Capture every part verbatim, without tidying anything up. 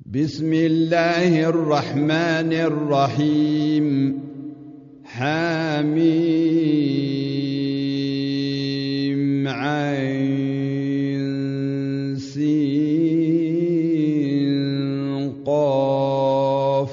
بسم الله الرحمن الرحيم حميم عين سين قاف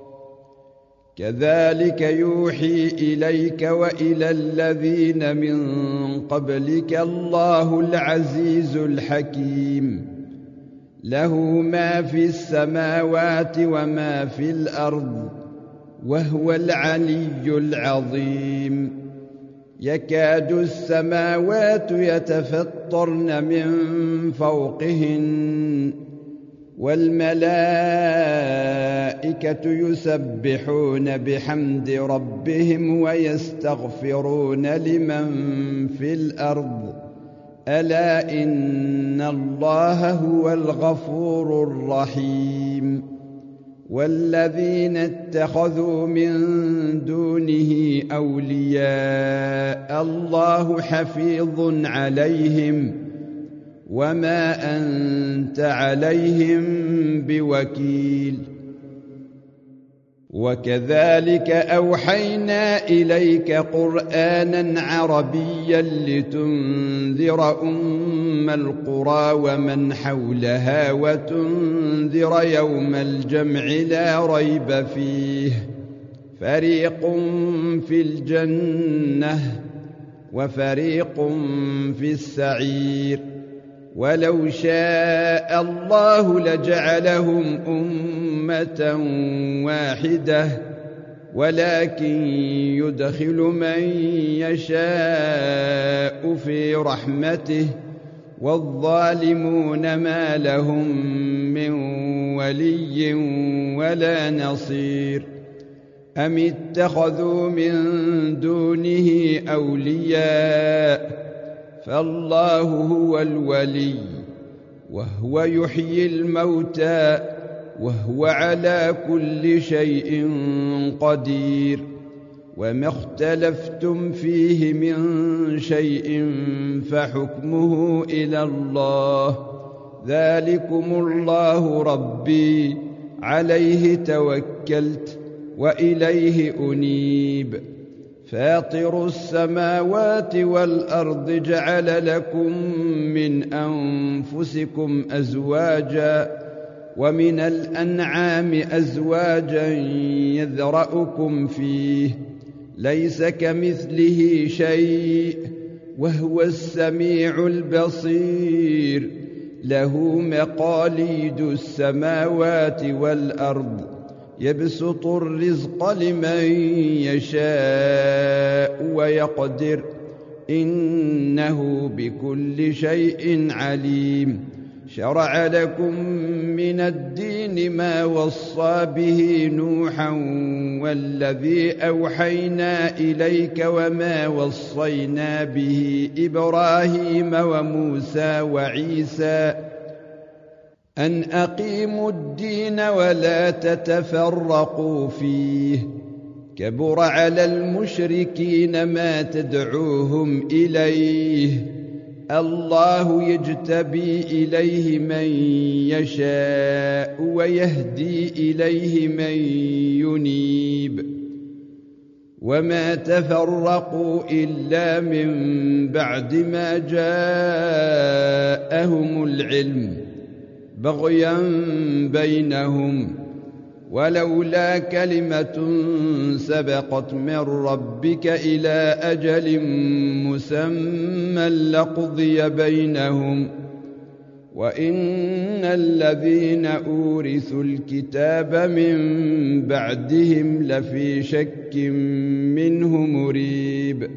كذلك يوحي إليك وإلى الذين من قبلك الله العزيز الحكيم له ما في السماوات وما في الأرض وهو العلي العظيم يكاد السماوات يتفطرن من فوقهن والملائكة يسبحون بحمد ربهم ويستغفرون لمن في الأرض ألا إن الله هو الغفور الرحيم والذين اتخذوا من دونه أولياء الله حفيظ عليهم وما أنت عليهم بوكيل وكذلك أوحينا إليك قرآنا عربيا لتنذر أم القرى ومن حولها وتنذر يوم الجمع لا ريب فيه فريق في الجنة وفريق في السعير ولو شاء الله لجعلهم أمة واحدة ولكن يدخل من يشاء في رحمته والظالمون ما لهم من ولي ولا نصير أم اتخذوا من دونه أولياء فالله هو الولي وهو يحيي الموتى وهو على كل شيء قدير وما اختلفتم فيه من شيء فحكمه إلى الله ذلكم الله ربي عليه توكلت وإليه أنيب فاطر السماوات والأرض جعل لكم من أنفسكم أزواجا ومن الأنعام أزواجا يذرأكم فيه ليس كمثله شيء وهو السميع البصير له مقاليد السماوات والأرض يبسط الرزق لمن يشاء ويقدر إنه بكل شيء عليم شرع لكم من الدين ما وصى به نوحا والذي أوحينا إليك وما وصينا به إبراهيم وموسى وعيسى أن أقيموا الدين ولا تتفرقوا فيه كبر على المشركين ما تدعوهم إليه الله يجتبي إليه من يشاء ويهدي إليه من ينيب وما تفرقوا إلا من بعد ما جاءهم العلم بغيا بينهم ولولا كلمة سبقت من ربك إلى أجل مسمى لقضي بينهم وإن الذين أورثوا الكتاب من بعدهم لفي شك منه مريب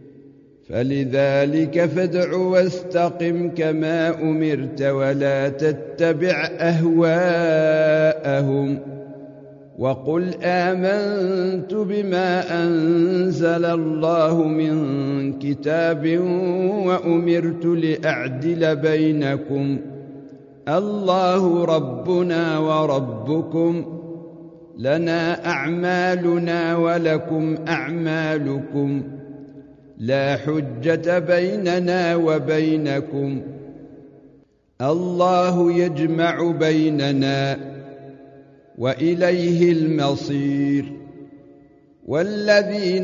فلذلك فادع واستقم كما أمرت ولا تتبع أهواءهم وقل آمنت بما أنزل الله من كتاب وأمرت لأعدل بينكم الله ربنا وربكم لنا أعمالنا ولكم أعمالكم لا حجة بيننا وبينكم الله يجمع بيننا وإليه المصير. والذين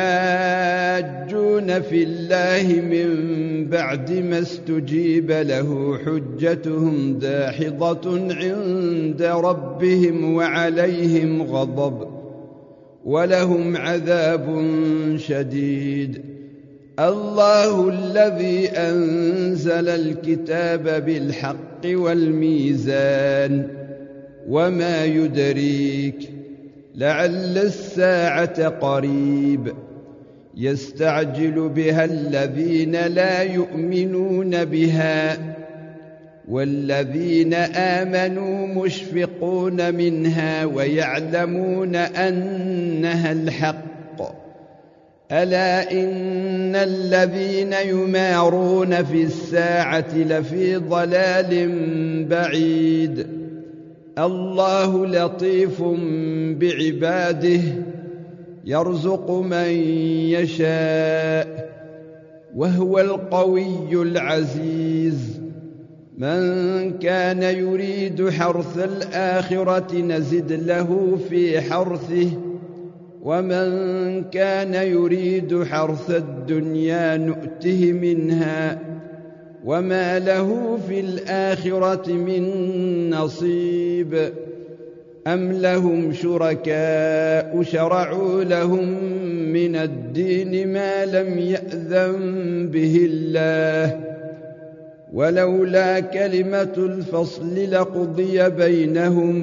يحاجون في الله من بعد ما استجيب له حجتهم داحضة عند ربهم وعليهم غضب ولهم عذاب شديد. الله الذي أنزل الكتاب بالحق والميزان وما يدريك لعل الساعة قريب يستعجل بها الذين لا يؤمنون بها والذين آمنوا مشفقون منها ويعلمون أنها الحق. ألا إن الذين يمارون في الساعة لفي ضلال بعيد. الله لطيف بعباده يرزق من يشاء وهو القوي العزيز. من كان يريد حرث الآخرة نزد له في حرثه ومن كان يريد حرث الدنيا نؤته منها وما له في الآخرة من نصيب. أم لهم شركاء شرعوا لهم من الدين ما لم يأذن به الله ولولا كلمة الفصل لقضي بينهم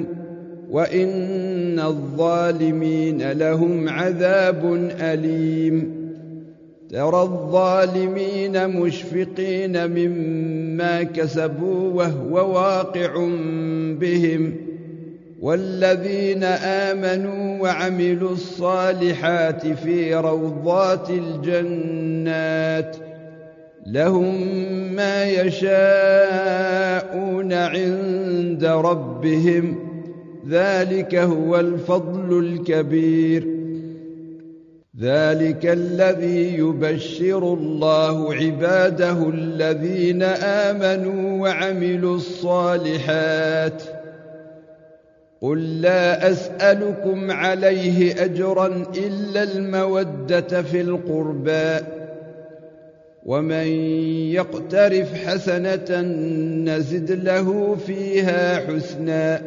وإن الظالمين لهم عذاب أليم. ترى الظالمين مشفقين مما كسبوا وهو واقع بهم والذين آمنوا وعملوا الصالحات في روضات الجنات لهم ما يشاءون عند ربهم ذلك هو الفضل الكبير. ذلك الذي يبشر الله عباده الذين آمنوا وعملوا الصالحات. قل لا أسألكم عليه أجرا إلا المودة في القربى ومن يقترف حسنة نزد له فيها حسنا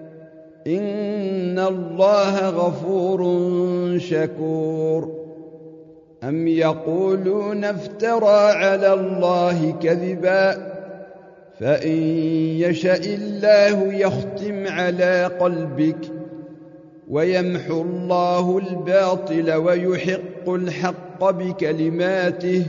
إن الله غفور شكور. أم يقولون افترى على الله كذبا فإن يشاء الله يختم على قلبك ويمحو الله الباطل ويحق الحق بكلماته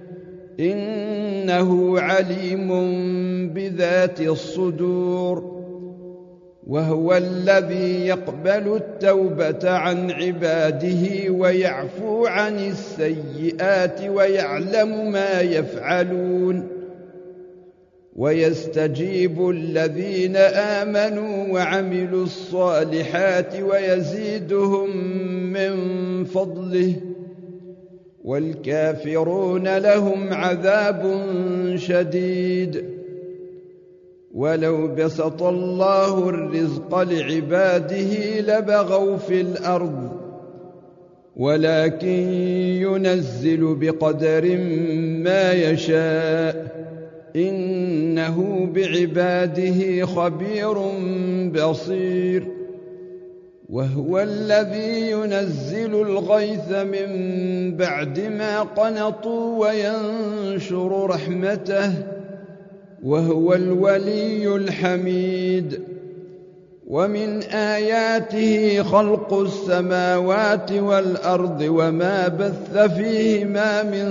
إنه عليم بذات الصدور. وهو الذي يقبل التوبة عن عباده ويعفو عن السيئات ويعلم ما يفعلون ويستجيب الذين آمنوا وعملوا الصالحات ويزيدهم من فضله والكافرون لهم عذاب شديد. ولو بسط الله الرزق لعباده لبغوا في الأرض ولكن ينزل بقدر ما يشاء إنه بعباده خبير بصير. وهو الذي ينزل الغيث من بعد ما قنطوا وينشر رحمته وهو الولي الحميد. ومن آياته خلق السماوات والأرض وما بث فيهما من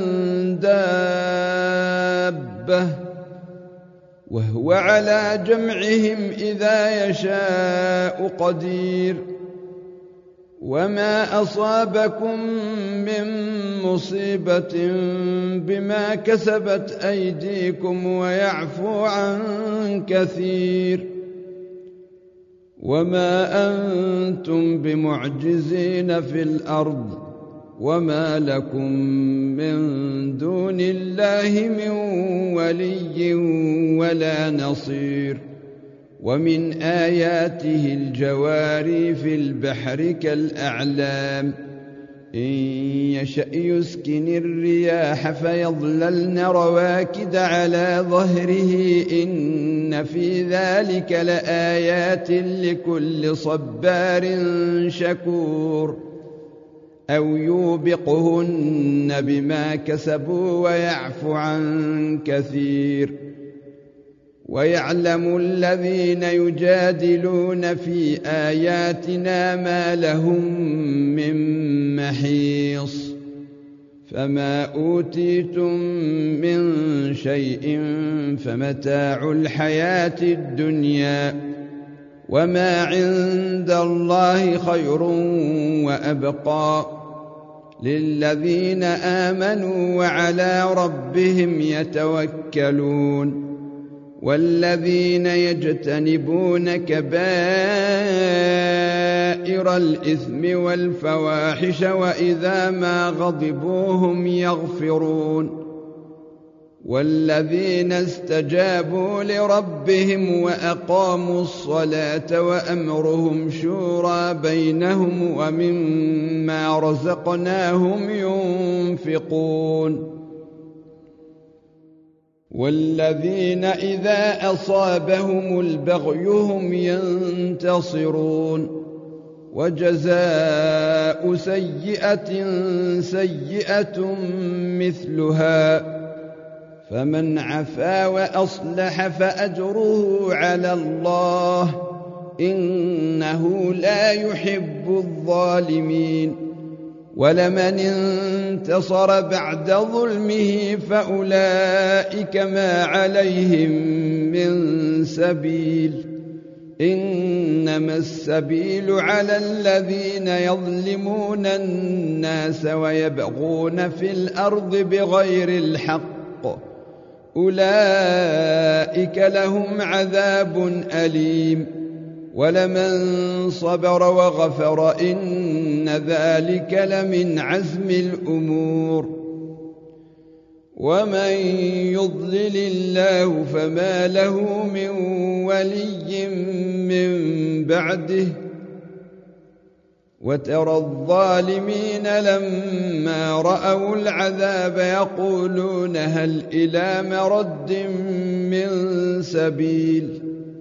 دابة وهو على جمعهم إذا يشاء قدير. وما أصابكم من مصيبة بما كسبت أيديكم ويعفو عن كثير. وما أنتم بمعجزين في الأرض وما لكم من دون الله من ولي ولا نصير. ومن آياته الجواري في البحر كالأعلام إن يشأ يسكن الرياح فيظللن رواكد على ظهره إن في ذلك لآيات لكل صبار شكور أو يوبقهن بما كسبوا ويعفو عن كثير ويعلم الذين يجادلون في آياتنا ما لهم من محيص فما أوتيتم من شيء فمتاع الحياة الدنيا وما عند الله خير وأبقى للذين آمنوا وعلى ربهم يتوكلون والذين يجتنبون كبائر الإثم والفواحش وإذا ما غضبوا هم يغفرون والذين استجابوا لربهم وأقاموا الصلاة وأمرهم شورى بينهم ومما رزقناهم ينفقون والذين إذا أصابهم البغي هم ينتصرون وجزاء سيئة سيئة مثلها فمن عفا وأصلح فأجره على الله إنه لا يحب الظالمين ولمن انتصر بعد ظلمه فأولئك ما عليهم من سبيل إنما السبيل على الذين يظلمون الناس ويبغون في الأرض بغير الحق أولئك لهم عذاب أليم ولمن صبر وغفر إن ذلك لمن عزم الأمور ومن يضلل الله فما له من ولي من بعده وترى الظالمين لما رأوا العذاب يقولون هل إلى مرد من سبيل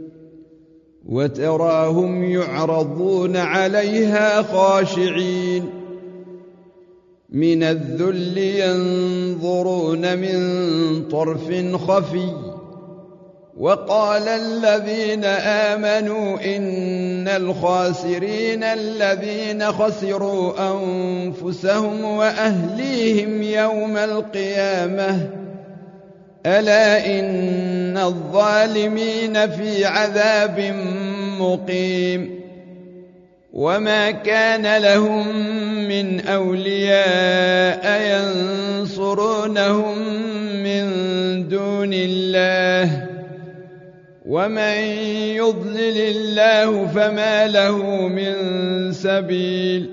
وتراهم يعرضون عليها خاشعين من الذل ينظرون من طرف خفي وقال الذين آمنوا إن الخاسرين الذين خسروا أنفسهم وأهليهم يوم القيامة ألا إن الظالمين في عذاب مقيم وما كان لهم من أولياء ينصرونهم من دون الله ومن يضلل الله فما له من سبيل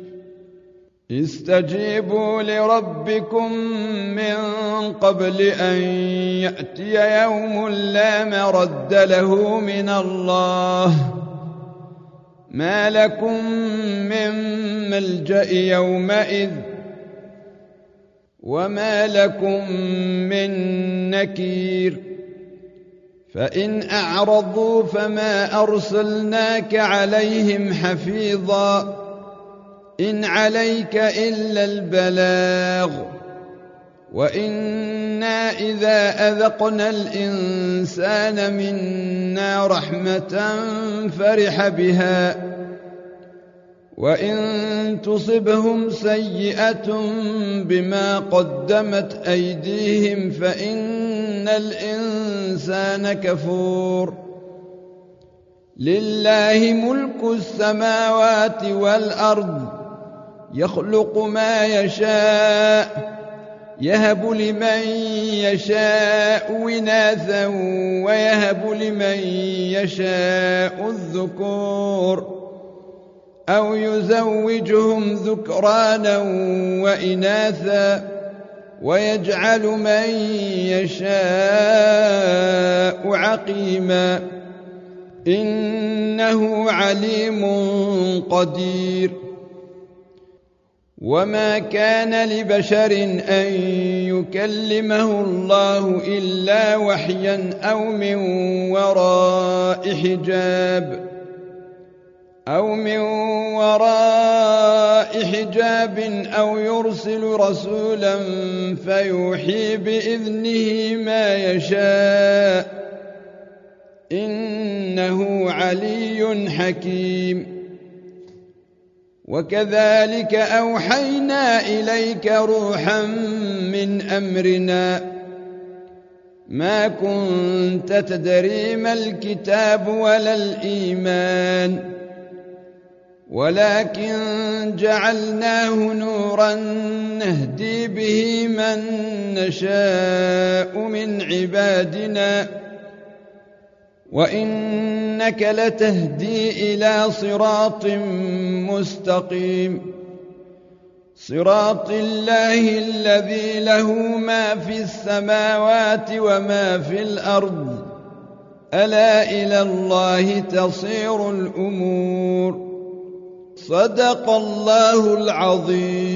استجيبوا لربكم من قبل أن يأتي يوم لا مرد له من الله ما لكم من ملجأ يومئذ وما لكم من نكير فإن أعرضوا فما أرسلناك عليهم حفيظا إن عليك إلا البلاغ وإنا إذا أذقنا الإنسان منا رحمة فرح بها وإن تصبهم سيئة بما قدمت أيديهم فإن الإنسان كفور لله ملك السماوات والأرض يخلق ما يشاء يهب لمن يشاء إناثا ويهب لمن يشاء الذكور أو يزوجهم ذكرانا وإناثا ويجعل من يشاء عقيما إنه عليم قدير. وما كان لبشر أن يكلمه الله إلا وحيا أو من وراء حجاب أو من وراء حجاب أو يرسل رسولا فيوحي بإذنه ما يشاء إنه علي حكيم. وكذلك أوحينا إليك روحا من أمرنا ما كنت تدري ما الكتاب ولا الإيمان ولكن جعلناه نورا نهدي به من نشاء من عبادنا وإنك لتهدي إلى صراط مستقيم صراط الله الذي له ما في السماوات وما في الأرض ألا إلى الله تصير الأمور. صدق الله العظيم.